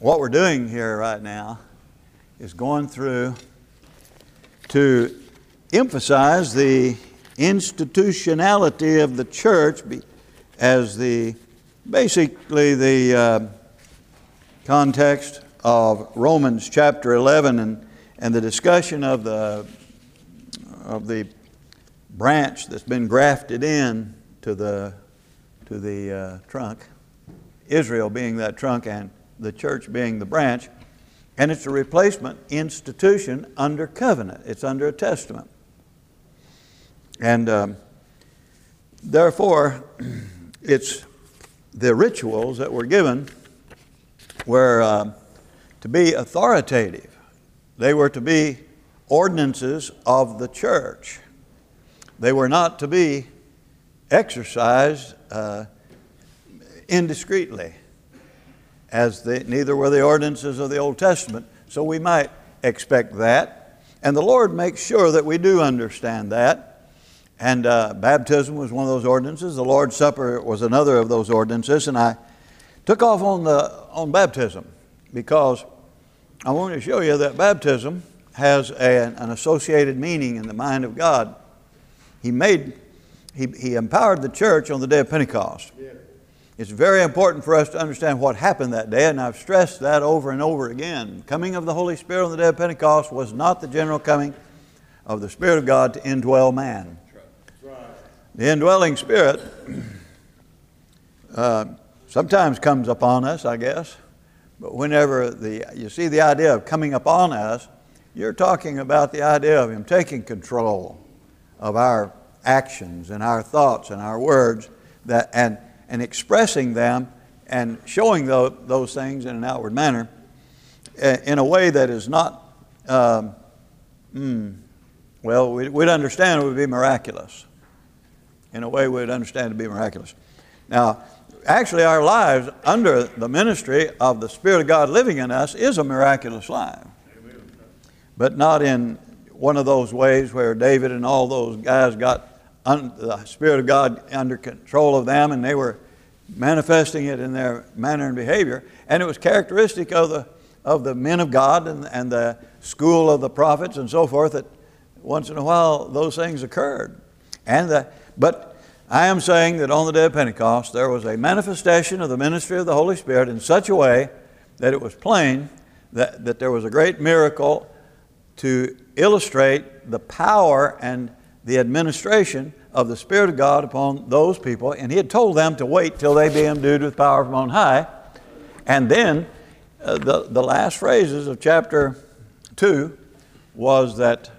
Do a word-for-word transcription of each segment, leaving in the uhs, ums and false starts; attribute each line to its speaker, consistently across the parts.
Speaker 1: what we're doing here right now is going through to emphasize the institutionality of the church as the basically the uh, context of Romans chapter eleven and, and the discussion of the of the branch that's been grafted in to the to the uh, trunk, Israel being that trunk and the church being the branch, and it's a replacement institution under covenant. It's under a testament. And um, therefore, it's the rituals that were given were uh, to be authoritative. They were to be ordinances of the church. They were not to be exercised uh, indiscreetly, as the, neither were the ordinances of the Old Testament. So we might expect that. And the Lord makes sure that we do understand that. And uh, baptism was one of those ordinances. The Lord's Supper was another of those ordinances. And I took off on, the, on baptism because I want to show you that baptism has a, an associated meaning in the mind of God. He made, he, he empowered the church on the day of Pentecost. Yeah. It's very important for us to understand what happened that day, and I've stressed that over and over again. Coming of the Holy Spirit on the day of Pentecost was not the general coming of the Spirit of God to indwell man. Right. The indwelling Spirit uh, sometimes comes upon us, I guess, but whenever the you see the idea of coming upon us, you're talking about the idea of Him taking control of our actions and our thoughts and our words, that and and expressing them and showing those, those things in an outward manner in a way that is not, um, mm, well, we'd understand it would be miraculous. In a way we'd understand it to be miraculous. Now, actually our lives under the ministry of the Spirit of God living in us is a miraculous life. But not in one of those ways where David and all those guys got Un, the Spirit of God under control of them, and they were manifesting it in their manner and behavior. And it was characteristic of the of the men of God and, and the school of the prophets and so forth that once in a while those things occurred. And the, but I am saying that on the day of Pentecost there was a manifestation of the ministry of the Holy Spirit in such a way that it was plain that, that there was a great miracle to illustrate the power and the administration of the Spirit of God upon those people. And He had told them to wait till they be endued with power from on high. And then uh, the, the last phrases of chapter two was that,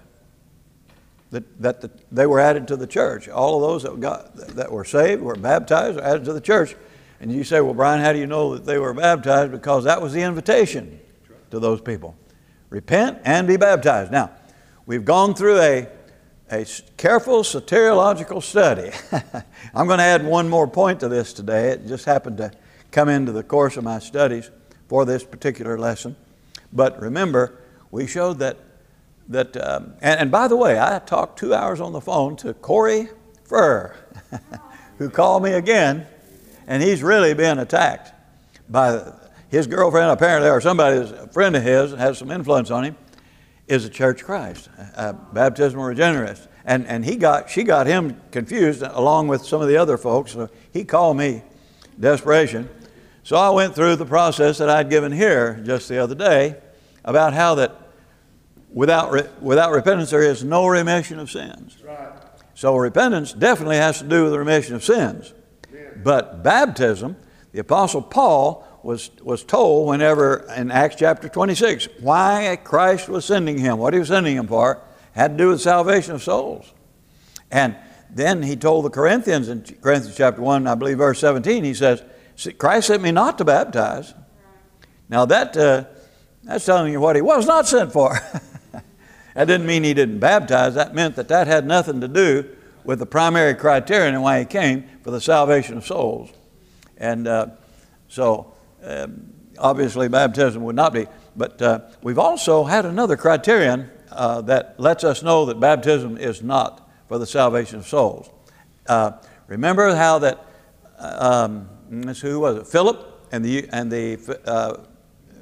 Speaker 1: that, that the, they were added to the church. All of those that, got, that were saved, were baptized, were added to the church. And you say, well, Brian, how do you know that they were baptized? Because that was the invitation to those people. Repent and be baptized. Now, we've gone through a A careful soteriological study. I'm going to add one more point to this today. It just happened to come into the course of my studies for this particular lesson. But remember, we showed that, that um, and, and by the way, I talked two hours on the phone to Corey Furr, who called me again, and he's really been attacked by his girlfriend, apparently, or somebody, a friend of his, has some influence on him, is a Church of Christ, a baptismal regenerist. And, and he got, she got him confused along with some of the other folks. So he called me desperation. So I went through the process that I'd given here just the other day about how that without, re, without repentance there is no remission of sins. Right. So repentance definitely has to do with the remission of sins. Yeah. But baptism, the Apostle Paul was was told whenever in Acts chapter twenty-six why Christ was sending him, what He was sending him for, had to do with salvation of souls. And then he told the Corinthians in Corinthians chapter one, I believe verse seventeen, he says, Christ sent me not to baptize. Now that uh, that's telling you what He was not sent for. That didn't mean He didn't baptize. That meant that that had nothing to do with the primary criterion and why He came, for the salvation of souls. And uh, so Um, obviously baptism would not be, but uh, we've also had another criterion uh, that lets us know that baptism is not for the salvation of souls. Uh, remember how that um, who was it? Philip and the and the uh,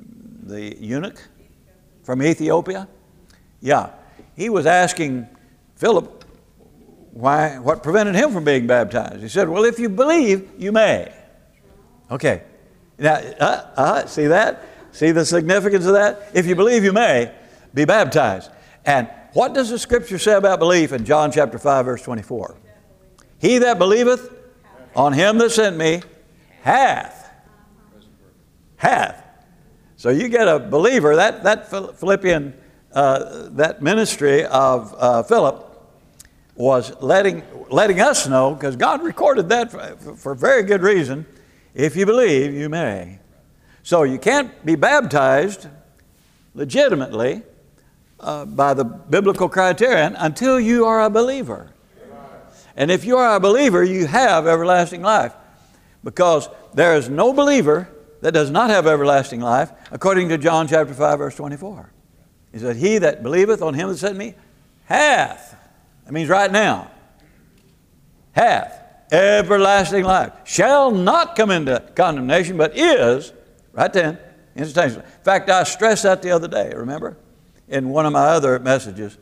Speaker 1: the eunuch from Ethiopia? Yeah. He was asking Philip why, what prevented him from being baptized. He said, well, if you believe, you may. Okay. Now, uh, uh, see that? See the significance of that? If you believe, you may be baptized. And what does the Scripture say about belief in John chapter five, verse twenty-four? He that believeth on him that sent me hath. Hath. So you get a believer, that, that Philippian, uh, that ministry of uh, Philip was letting, letting us know, because God recorded that for, for very good reason, if you believe, you may. So you can't be baptized legitimately uh, by the biblical criterion until you are a believer. And if you are a believer, you have everlasting life. Because there is no believer that does not have everlasting life, according to John chapter five, verse twenty-four. He said, he that believeth on him that sent me hath. That means right now. Hath everlasting life. Shall not come into condemnation, but is, right then, instantaneously. In fact, I stressed that the other day, remember? In one of my other messages,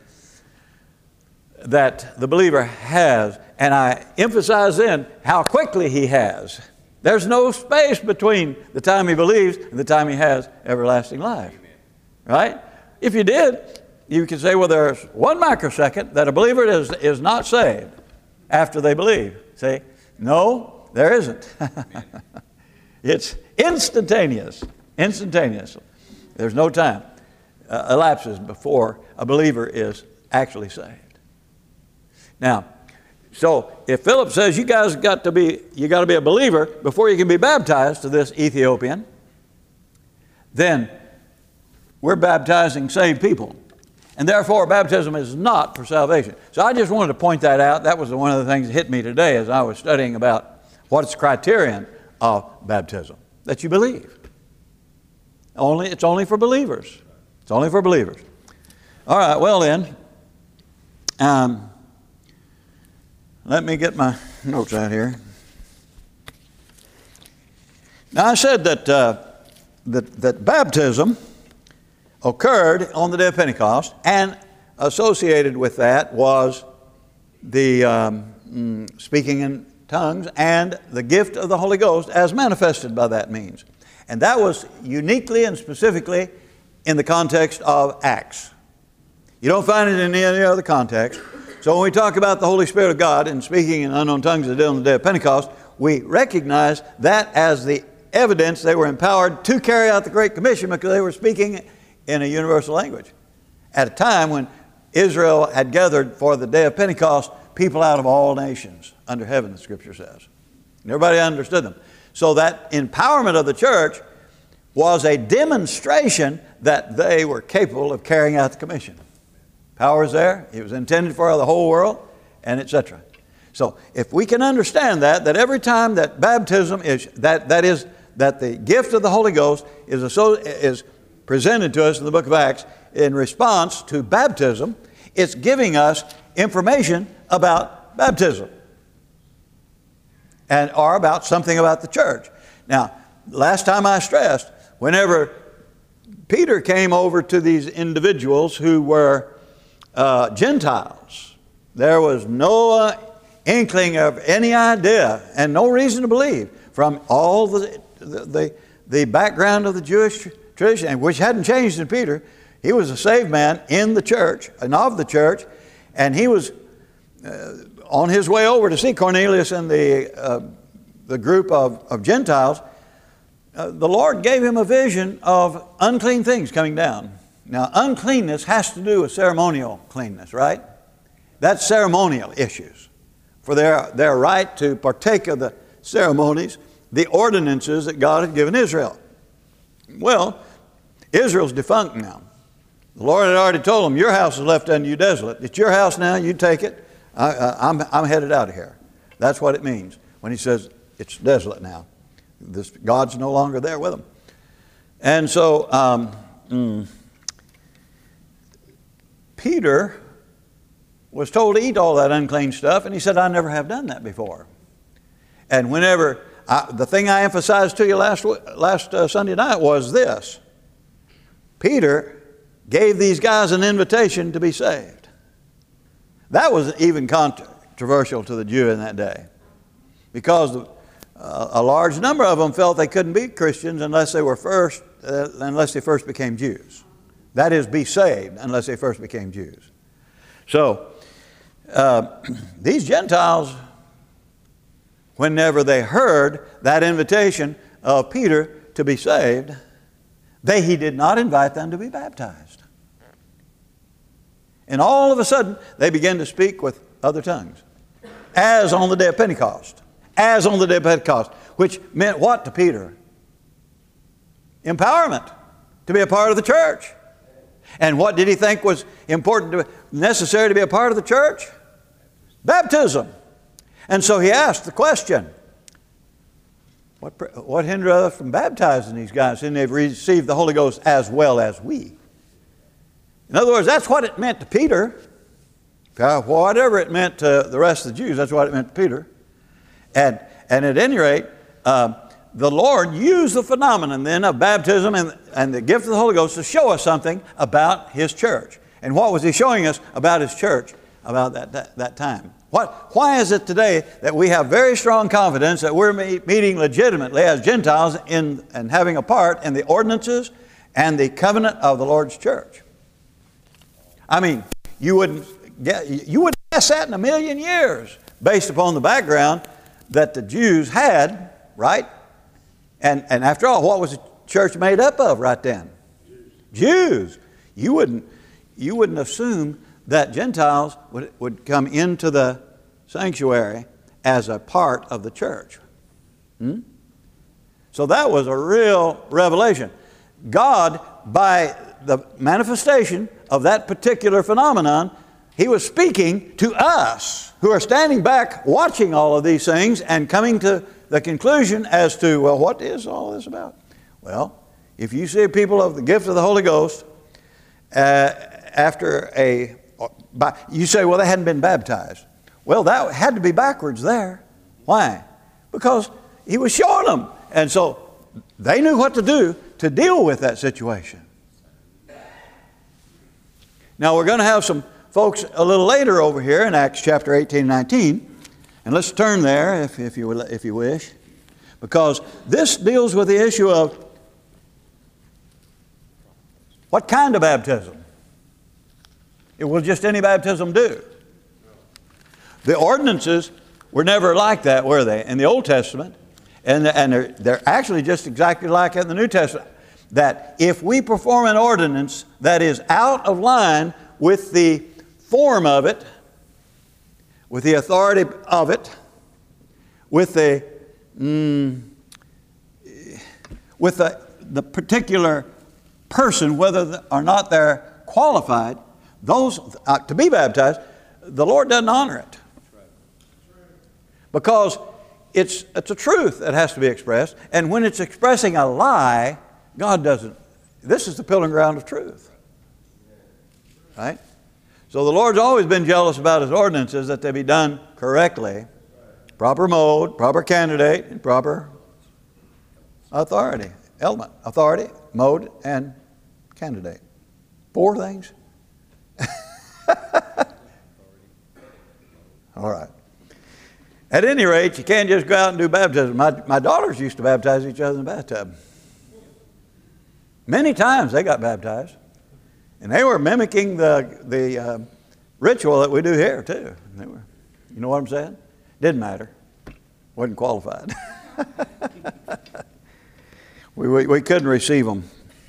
Speaker 1: that the believer has, and I emphasize then how quickly he has. There's no space between the time he believes and the time he has everlasting life. Right? If you did, you could say, well, there's one microsecond that a believer is, is not saved after they believe. See? No, there isn't. It's instantaneous. Instantaneous. There's no time uh, elapses before a believer is actually saved. Now, so if Philip says you guys got to be, you got to be a believer before you can be baptized to this Ethiopian, then we're baptizing saved people. And therefore, baptism is not for salvation. So I just wanted to point that out. That was one of the things that hit me today as I was studying about what's the criterion of baptism. That you believe. Only, it's only for believers. It's only for believers. All right, well then, um, let me get my notes out here. Now I said that, uh, that, that baptism occurred on the day of Pentecost, and associated with that was the um, mm, speaking in tongues and the gift of the Holy Ghost as manifested by that means. And that was uniquely and specifically in the context of Acts. You don't find it in any other context. So when we talk about the Holy Spirit of God and speaking in unknown tongues on the day of Pentecost, we recognize that as the evidence they were empowered to carry out the Great Commission, because they were speaking in a universal language. At a time when Israel had gathered for the day of Pentecost people out of all nations under heaven, the Scripture says. And everybody understood them. So that empowerment of the church was a demonstration that they were capable of carrying out the commission. Power is there. It was intended for the whole world, and et cetera. So if we can understand that, that every time that baptism is, that, that is, that the gift of the Holy Ghost is, is presented to us in the book of Acts in response to baptism, it's giving us information about baptism and or about something about the church. Now, last time I stressed, whenever Peter came over to these individuals who were uh, Gentiles, there was no uh, inkling of any idea and no reason to believe from all the, the, the, the background of the Jewish tradition, which hadn't changed in Peter. He was a saved man in the church and of the church, and he was uh, on his way over to see Cornelius and the, uh, the group of, of Gentiles. Uh, the Lord gave him a vision of unclean things coming down. Now, uncleanness has to do with ceremonial cleanness, right? That's ceremonial issues. For their, their right to partake of the ceremonies, the ordinances that God had given Israel. Well, Israel's defunct now. The Lord had already told them, your house is left unto you desolate. It's your house now, you take it. I, I, I'm, I'm headed out of here. That's what it means when he says it's desolate now. This, God's no longer there with them. And so um, mm, Peter was told to eat all that unclean stuff, and he said, I never have done that before. And whenever, I, the thing I emphasized to you last, last uh, Sunday night was this, Peter gave these guys an invitation to be saved. That was even controversial to the Jew in that day, because uh, a large number of them felt they couldn't be Christians unless they were first, uh, unless they first became Jews. That is, be saved unless they first became Jews. So uh, these Gentiles, whenever they heard that invitation of Peter to be saved, they he did not invite them to be baptized. And all of a sudden, they began to speak with other tongues, as on the day of Pentecost. As on the day of Pentecost, which meant what to Peter? Empowerment to be a part of the church. And what did he think was important, to, necessary to be a part of the church? Baptism. And so he asked the question, what, what hindered us from baptizing these guys, and they've received the Holy Ghost as well as we? In other words, that's what it meant to Peter. Whatever it meant to the rest of the Jews, that's what it meant to Peter. And, and at any rate, uh, the Lord used the phenomenon then of baptism and, and the gift of the Holy Ghost to show us something about His church. And what was He showing us about His church about that, that, that time? What, why is it today that we have very strong confidence that we're meeting legitimately as Gentiles in, and having a part in the ordinances and the covenant of the Lord's church? I mean, you wouldn't get, you wouldn't guess that in a million years based upon the background that the Jews had, right? And, and after all, what was the church made up of right then? Jews. Jews. You wouldn't, you wouldn't assume that Gentiles would, would come into the sanctuary as a part of the church. Hmm? So that was a real revelation. God, by the manifestation of that particular phenomenon, He was speaking to us who are standing back watching all of these things and coming to the conclusion as to, well, what is all this about? Well, if you see people of the gift of the Holy Ghost uh, after a, by, you say, well, they hadn't been baptized. Well, that had to be backwards there. Why? Because He was showing them. And so they knew what to do to deal with that situation. Now, we're going to have some folks a little later over here in Acts chapter eighteen and nineteen. And let's turn there if, if, you, if you wish. Because this deals with the issue of what kind of baptism? It will just any baptism do. The ordinances were never like that, were they, in the Old Testament? And, and they're, they're actually just exactly like in the New Testament. That if we perform an ordinance that is out of line with the form of it, with the authority of it, with the, mm, with the, the particular person, whether or not they're qualified, those uh, to be baptized, the Lord doesn't honor it. Because it's, it's a truth that has to be expressed. And when it's expressing a lie, God doesn't. This is the pillar ground of truth. Right? So the Lord's always been jealous about His ordinances, that they be done correctly. Proper mode, proper candidate, and proper authority. Element. Authority, mode, and candidate. Four things. All right. At any rate, you can't just go out and do baptism. My, my daughters used to baptize each other in the bathtub. Many times they got baptized. And they were mimicking the, the uh, ritual that we do here too. They were, you know what I'm saying? Didn't matter. Wasn't qualified. we, we, we couldn't receive them,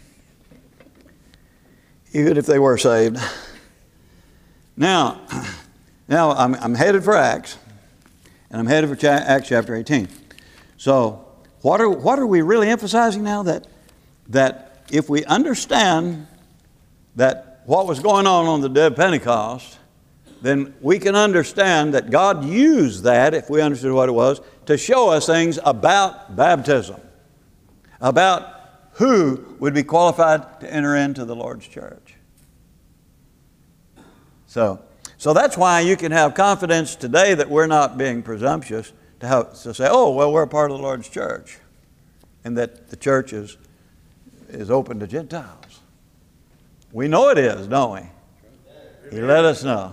Speaker 1: even if they were saved. Now, now I'm, I'm headed for Acts, and I'm headed for cha- Acts chapter eighteen. So what are, what are we really emphasizing now? That, that if we understand that what was going on on the day of Pentecost, then we can understand that God used that, if we understood what it was, to show us things about baptism, about who would be qualified to enter into the Lord's church. So, so that's why you can have confidence today that we're not being presumptuous to, have, to say, oh, well, we're a part of the Lord's church, and that the church is, is open to Gentiles. We know it is, don't we? He let us know.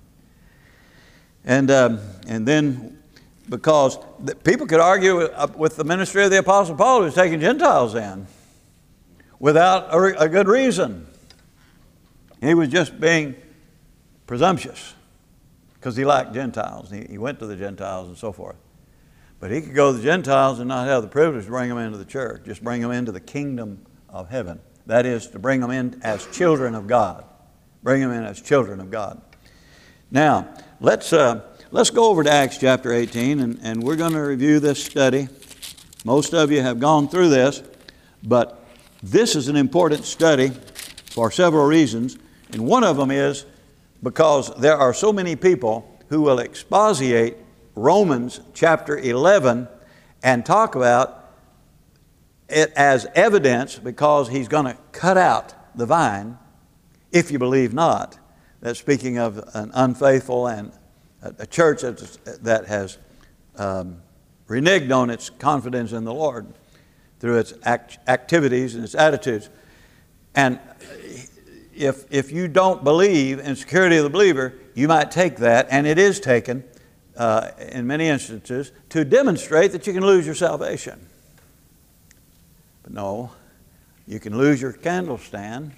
Speaker 1: and um, and then, because the, people could argue with, with the ministry of the Apostle Paul, who's taking Gentiles in without a, a good reason. He was just being presumptuous because he liked Gentiles. He, he went to the Gentiles and so forth. But he could go to the Gentiles and not have the privilege to bring them into the church, just bring them into the kingdom of heaven. That is, to bring them in as children of God. Bring them in as children of God. Now, let's, uh, let's go over to Acts chapter eighteen, and, and we're going to review this study. Most of you have gone through this, but this is an important study for several reasons. And one of them is because there are so many people who will exposiate Romans chapter eleven and talk about it as evidence, because he's going to cut out the vine if you believe not. That's speaking of an unfaithful and a church that has um, reneged on its confidence in the Lord through its act- activities and its attitudes. And if, if you don't believe in security of the believer, you might take that, and it is taken uh, in many instances, to demonstrate that you can lose your salvation. But no, you can lose your candle stand.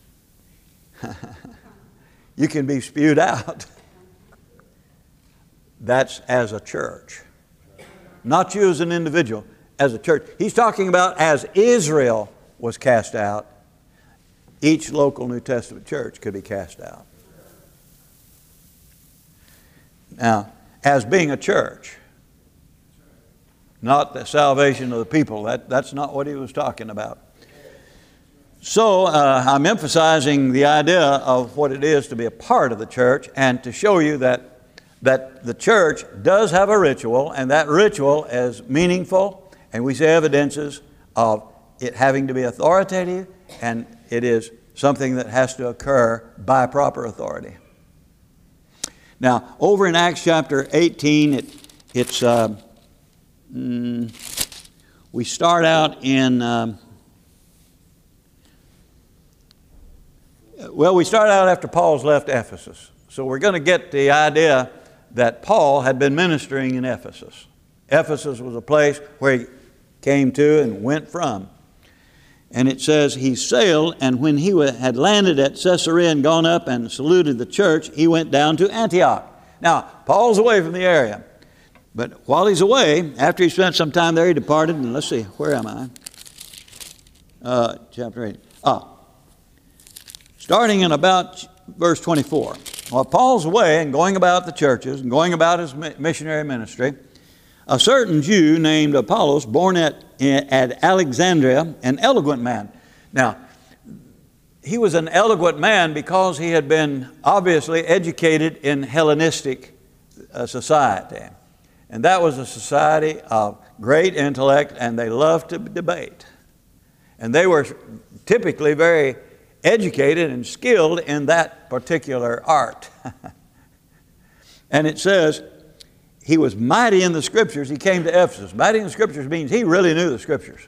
Speaker 1: You can be spewed out. That's as a church. Not you as an individual, as a church. He's talking about as Israel was cast out, each local New Testament church could be cast out. Now, as being a church, not the salvation of the people. That, that's not what he was talking about. So uh, I'm emphasizing the idea of what it is to be a part of the church, and to show you that, that the church does have a ritual, and that ritual is meaningful, and we see evidences of it having to be authoritative, and it is something that has to occur by proper authority. Now, over in Acts chapter eighteen, it, it's uh, mm, we start out in um, well, we start out after Paul's left Ephesus. So we're going to get the idea that Paul had been ministering in Ephesus. Ephesus was a place where he came to and went from. And it says he sailed, and when he had landed at Caesarea and gone up and saluted the church, he went down to Antioch. Now, Paul's away from the area. But while he's away, after he spent some time there, he departed. And let's see, where am I? Uh, chapter eight. Ah, starting in about verse twenty-four. While Paul's away and going about the churches and going about his missionary ministry, a certain Jew named Apollos, born at, at Alexandria, an eloquent man. Now, he was an eloquent man because he had been obviously educated in Hellenistic uh, society. And that was a society of great intellect, and they loved to debate. And they were typically very educated and skilled in that particular art. And it says, he was mighty in the Scriptures. He came to Ephesus. Mighty in the Scriptures means he really knew the Scriptures.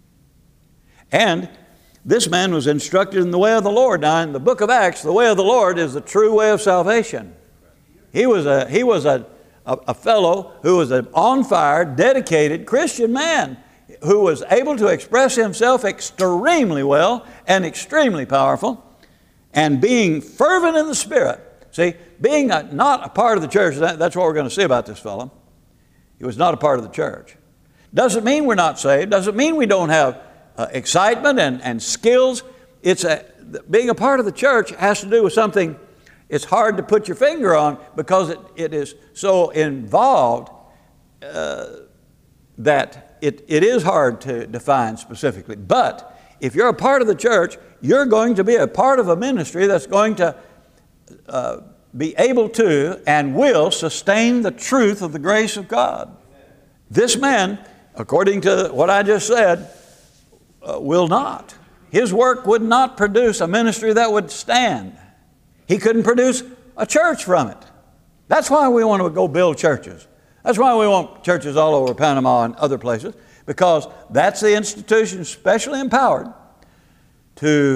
Speaker 1: And this man was instructed in the way of the Lord. Now, in the book of Acts, the way of the Lord is the true way of salvation. He was a, he was a, a, a fellow who was an on-fire, dedicated Christian man who was able to express himself extremely well and extremely powerful, and being fervent in the Spirit. See, being a, not a part of the church, that, that's what we're going to see about this fellow. He was not a part of the church. Doesn't mean we're not saved. Doesn't mean we don't have uh, excitement and, and skills. It's a, being a part of the church has to do with something it's hard to put your finger on, because it, it is so involved uh, that it, it is hard to define specifically. But if you're a part of the church, you're going to be a part of a ministry that's going to Uh, be able to and will sustain the truth of the grace of God. This man, according to what I just said, uh, will not. His work would not produce a ministry that would stand. He couldn't produce a church from it. That's why we want to go build churches. That's why we want churches all over Panama and other places, because that's the institution specially empowered to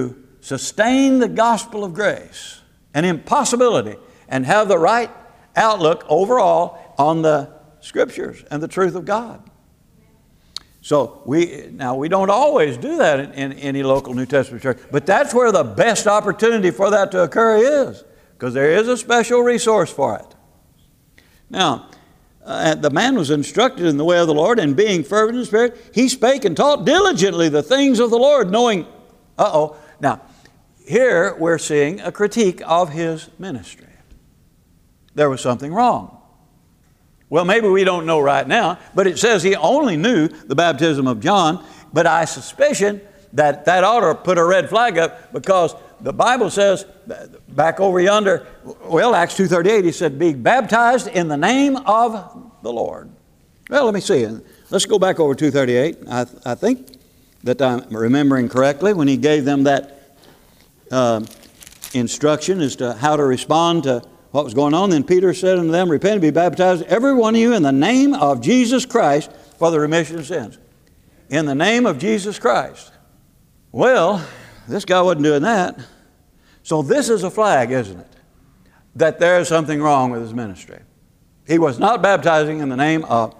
Speaker 1: sustain the gospel of grace, an impossibility, and have the right outlook overall on the Scriptures and the truth of God. So we now we don't always do that in, in any local New Testament church, but that's where the best opportunity for that to occur is, because there is a special resource for it. Now, uh, the man was instructed in the way of the Lord, and being fervent in spirit, he spake and taught diligently the things of the Lord, knowing, uh-oh. Now, here we're seeing a critique of his ministry. There was something wrong. Well, maybe we don't know right now, but it says he only knew the baptism of John, but I suspicion that that ought to put a red flag up, because the Bible says, back over yonder, well, Acts two thirty-eight, he said, be baptized in the name of the Lord. Well, let me see. Let's go back over two thirty-eight. I, I think that I'm remembering correctly when he gave them that uh, instruction as to how to respond to what was going on. Then Peter said unto them, repent and be baptized, every one of you, in the name of Jesus Christ for the remission of sins. In the name of Jesus Christ. Well, this guy wasn't doing that. So this is a flag, isn't it? That there is something wrong with his ministry. He was not baptizing in the name of,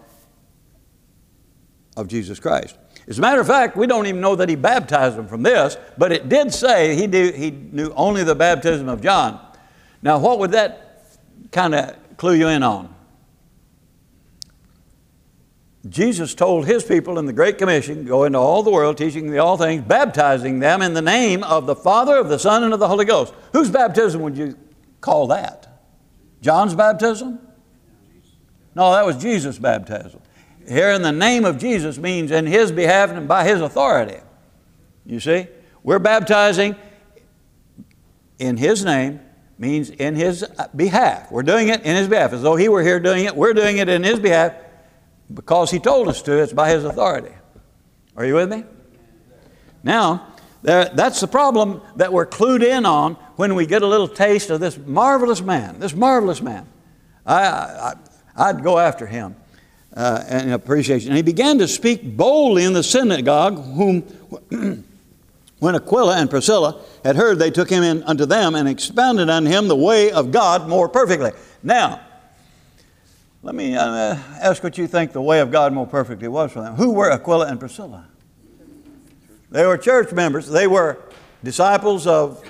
Speaker 1: of Jesus Christ. As a matter of fact, we don't even know that he baptized them from this, but it did say he, knew, he knew only the baptism of John. Now, what would that kind of clue you in on? Jesus told his people in the Great Commission, go into all the world, teaching all things, baptizing them in the name of the Father, of the Son, and of the Holy Ghost. Whose baptism would you call that? John's baptism? No, that was Jesus' baptism. Here, in the name of Jesus means in his behalf and by his authority. You see? We're baptizing in his name, means in his behalf. We're doing it in his behalf. As though he were here doing it, we're doing it in his behalf because he told us to. It's by his authority. Are you with me? Now, there, that's the problem that we're clued in on when we get a little taste of this marvelous man, this marvelous man. I, I, I'd go after him uh, in appreciation. And he began to speak boldly in the synagogue, whom when Aquila and Priscilla had heard, they took him in unto them and expounded unto him the way of God more perfectly. Now, let me uh, ask what you think the way of God more perfectly was for them. Who were Aquila and Priscilla? They were church members. They were disciples of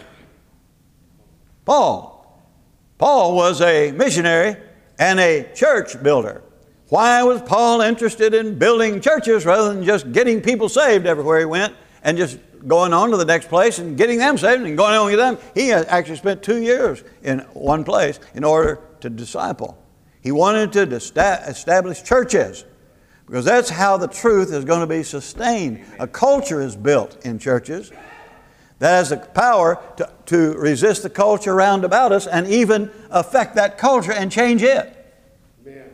Speaker 1: Paul. Paul was a missionary and a church builder. Why was Paul interested in building churches rather than just getting people saved everywhere he went and just going on to the next place and getting them saved and going on with them? He actually spent two years in one place in order to disciple. He wanted to establish churches, because that's how the truth is going to be sustained. A culture is built in churches that has the power to, to resist the culture around about us and even affect that culture and change it. Amen.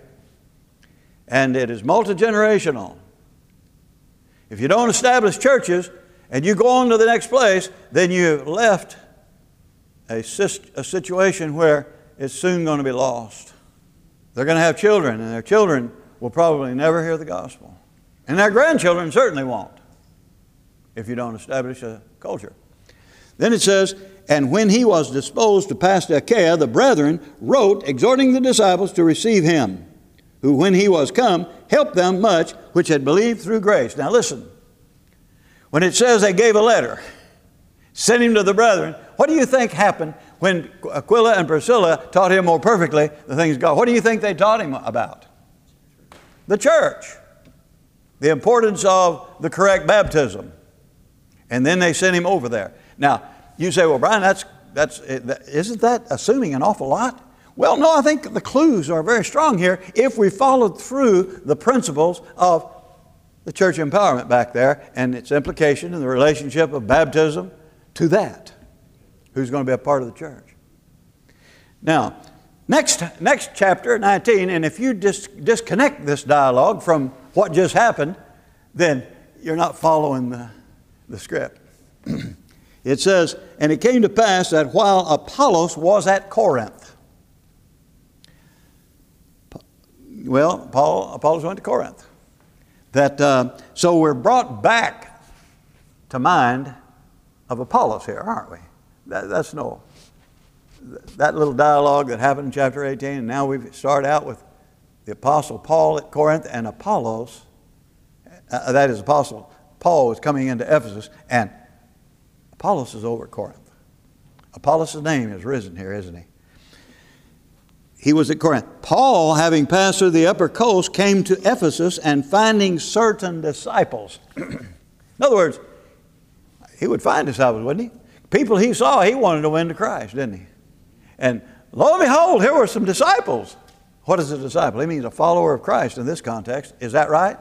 Speaker 1: And it is multi-generational. If you don't establish churches and you go on to the next place, then you've left a, a situation where it's soon going to be lost. They're going to have children, and their children will probably never hear the gospel. And their grandchildren certainly won't, if you don't establish a culture. Then it says, and when he was disposed to pass to Achaia, the brethren wrote, exhorting the disciples to receive him, who when he was come, helped them much which had believed through grace. Now listen, when it says they gave a letter, sent him to the brethren, what do you think happened when Aquila and Priscilla taught him more perfectly the things of God? What do you think they taught him about? The church. The importance of the correct baptism. And then they sent him over there. Now, you say, well, Brian, that's, that's, isn't that assuming an awful lot? Well, no, I think the clues are very strong here if we followed through the principles of the church empowerment back there and its implication in the relationship of baptism to that. Who's going to be a part of the church. Now, next, next chapter, nineteen, and if you dis- disconnect this dialogue from what just happened, then you're not following the, the script. It says, and it came to pass that while Apollos was at Corinth. Well, Paul, Apollos went to Corinth. That, uh, so we're brought back to mind of Apollos here, aren't we? That, that's no, that little dialogue that happened in chapter eighteen, and now we start out with the Apostle Paul at Corinth and Apollos. Uh, that is, Apostle Paul was coming into Ephesus, and Apollos is over at Corinth. Apollos' name is risen here, isn't he? He was at Corinth. Paul, having passed through the upper coast, came to Ephesus and finding certain disciples. In other words, he would find disciples, wouldn't he? People he saw, he wanted to win to Christ, didn't he? And lo and behold, here were some disciples. What is a disciple? He means a follower of Christ in this context. Is that right?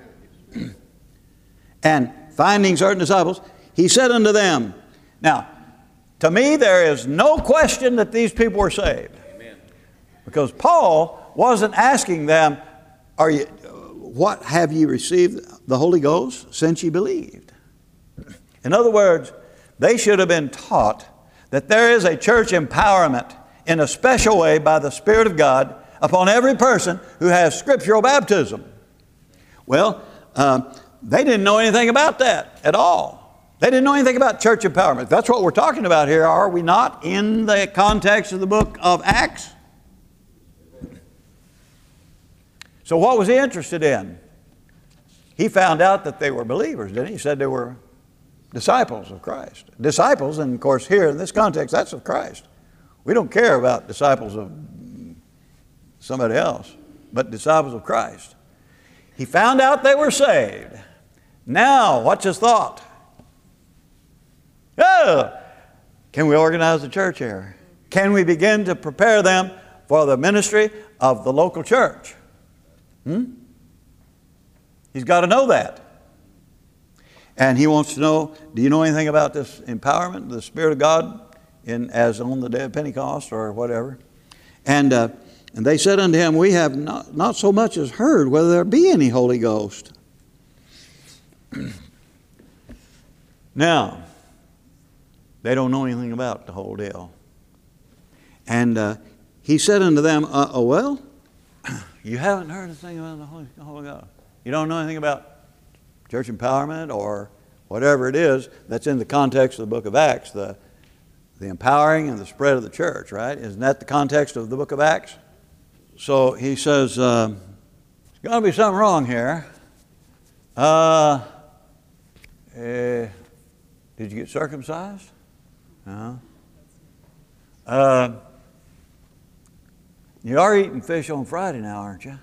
Speaker 1: And finding certain disciples, he said unto them. Now, to me, there is no question that these people were saved. Amen. Because Paul wasn't asking them, "Are you? What have you received the Holy Ghost since you believed?" In other words, they should have been taught that there is a church empowerment in a special way by the Spirit of God upon every person who has scriptural baptism. Well, uh, they didn't know anything about that at all. They didn't know anything about church empowerment. That's what we're talking about here, are we not, in the context of the book of Acts? So what was he interested in? He found out that they were believers, didn't he? He said they were disciples of Christ. Disciples, and of course here in this context, that's of Christ. We don't care about disciples of somebody else, but disciples of Christ. He found out they were saved. Now, what's his thought? Oh, can we organize the church here? Can we begin to prepare them for the ministry of the local church? Hmm? He's got to know that. And he wants to know, do you know anything about this empowerment, the Spirit of God, in, as on the day of Pentecost or whatever? And, uh, and they said unto him, we have not, not so much as heard whether there be any Holy Ghost. Now, they don't know anything about the whole deal. And uh, he said unto them, uh, oh, well, you haven't heard a thing about the Holy, Holy Ghost. You don't know anything about church empowerment or whatever it is that's in the context of the book of Acts, the, the empowering and the spread of the church, right? Isn't that the context of the book of Acts? So he says, uh, there's got to be something wrong here. Uh, eh, did you get circumcised? No. Uh, you are eating fish on Friday now, aren't you?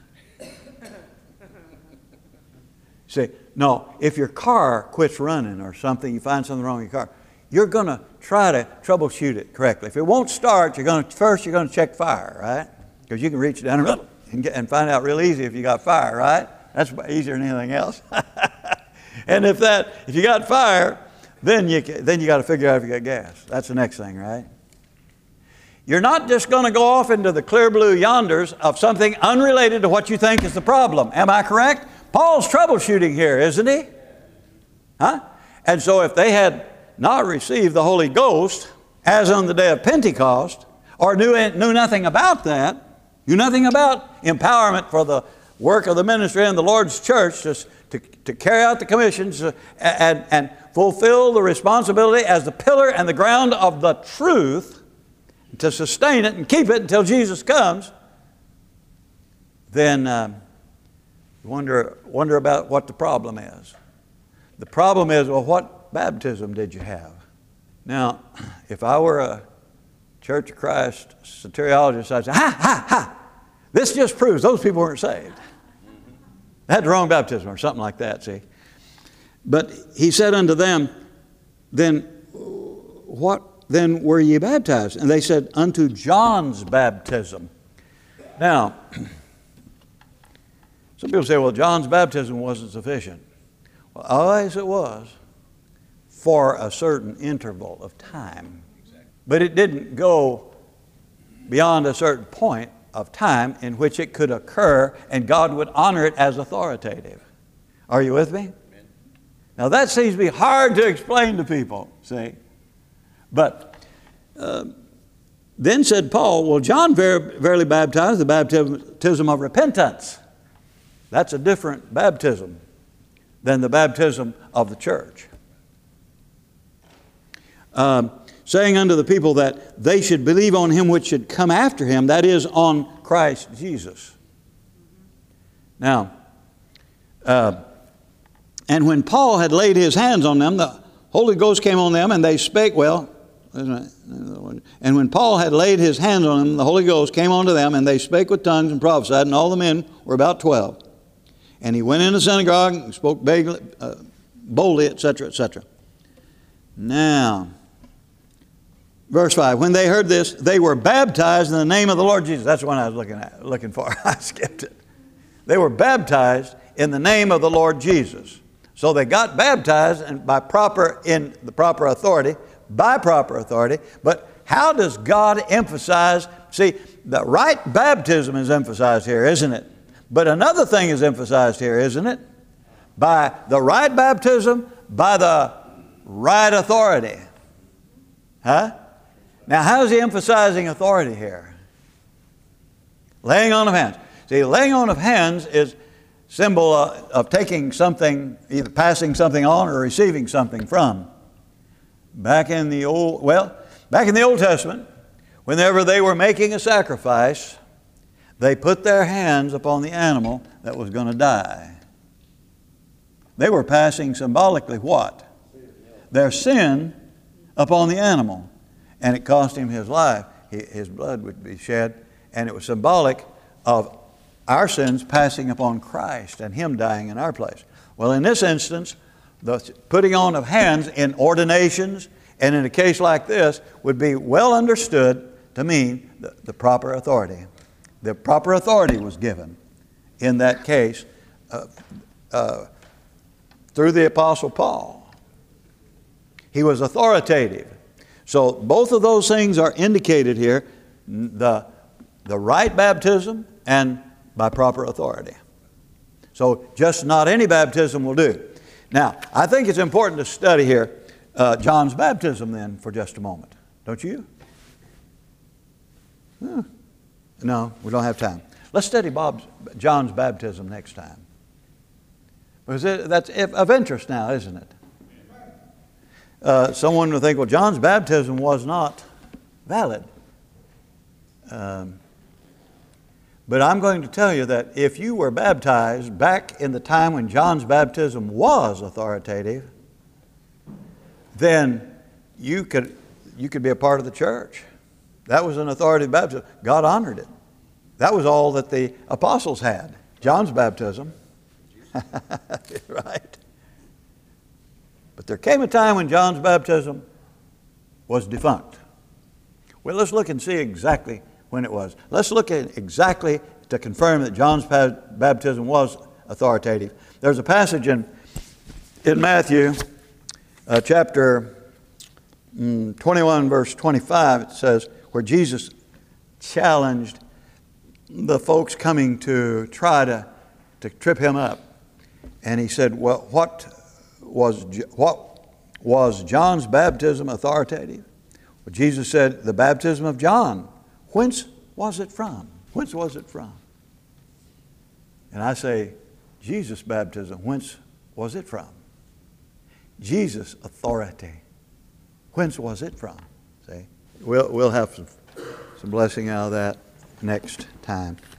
Speaker 1: See, no, if your car quits running or something, you find something wrong with your car, you're going to try to troubleshoot it correctly. If it won't start, you're going to first you're going to check fire, right? Because you can reach down and, get, and find out real easy if you got fire, right? That's easier than anything else. And if that, if you got fire, then you then you got to figure out if you got gas. That's the next thing, right? You're not just going to go off into the clear blue yonders of something unrelated to what you think is the problem. Am I correct? Paul's troubleshooting here, isn't he? Huh? And so if they had not received the Holy Ghost as on the day of Pentecost, or knew, knew nothing about that, knew nothing about empowerment for the work of the ministry and the Lord's church to, to, to carry out the commissions uh, and, and fulfill the responsibility as the pillar and the ground of the truth, to sustain it and keep it until Jesus comes, then um, wonder, wonder about what the problem is. The problem is, well, what baptism did you have? Now, if I were a Church of Christ soteriologist, I'd say, ha, ha, ha, this just proves those people weren't saved. They had the wrong baptism or something like that, see. But he said unto them, then what then were ye baptized? And they said, unto John's baptism. Now, some people say, well, John's baptism wasn't sufficient. Well, oh, yes, it was, for a certain interval of time. But it didn't go beyond a certain point of time in which it could occur and God would honor it as authoritative. Are you with me? Amen. Now that seems to be hard to explain to people, see. But uh, then said Paul, well, John ver- verily baptized the baptism of repentance. That's a different baptism than the baptism of the church. um, saying unto the people that they should believe on him which should come after him, that is, on Christ Jesus. Now, uh, and when Paul had laid his hands on them, the Holy Ghost came on them, and they spake, well, and when Paul had laid his hands on them, the Holy Ghost came onto them, and they spake with tongues and prophesied, and all the men were about twelve. And he went in the synagogue and spoke vaguely, uh, boldly, et cetera, et cetera. Now, verse five, when they heard this, they were baptized in the name of the Lord Jesus. That's the one I was looking at, looking for. I skipped it. They were baptized in the name of the Lord Jesus. So they got baptized and by proper, in the proper authority, by proper authority. But how does God emphasize? See, the right baptism is emphasized here, isn't it? But another thing is emphasized here, isn't it? By the right baptism, by the right authority. Huh? Now, how is he emphasizing authority here? Laying on of hands. See, laying on of hands is symbol of, of taking something, either passing something on or receiving something from. Back in the old, well, back in the Old Testament, whenever they were making a sacrifice, they put their hands upon the animal that was going to die. They were passing symbolically what? Their sin upon the animal. And it cost him his life. His blood would be shed. And it was symbolic of our sins passing upon Christ and him dying in our place. Well, in this instance, the putting on of hands in ordinations and in a case like this would be well understood to mean the, the proper authority. The proper authority was given in that case uh, uh, through the Apostle Paul. He was authoritative. So both of those things are indicated here, the, the right baptism and by proper authority. So just not any baptism will do. Now, I think it's important to study here uh, John's baptism then for just a moment. Don't you? Huh. No, we don't have time. Let's study Bob's, John's baptism next time. Because it, that's of interest now, isn't it? Uh, someone will think, well, John's baptism was not valid. Um, but I'm going to tell you that if you were baptized back in the time when John's baptism was authoritative, then you could, you could be a part of the church. That was an authoritative baptism. God honored it. That was all that the apostles had, John's baptism. Right? But there came a time when John's baptism was defunct. Well, let's look and see exactly when it was. Let's look at exactly to confirm that John's baptism was authoritative. There's a passage in, in Matthew uh, chapter mm, twenty-one, verse twenty-five, it says, where Jesus challenged the folks coming to try to, to trip him up. And he said, well, what was, what was John's baptism authoritative? Well, Jesus said, the baptism of John. Whence was it from? Whence was it from? And I say, Jesus' baptism, whence was it from? Jesus' authority. Whence was it from? See? We'll, we'll have some, some blessing out of that next time.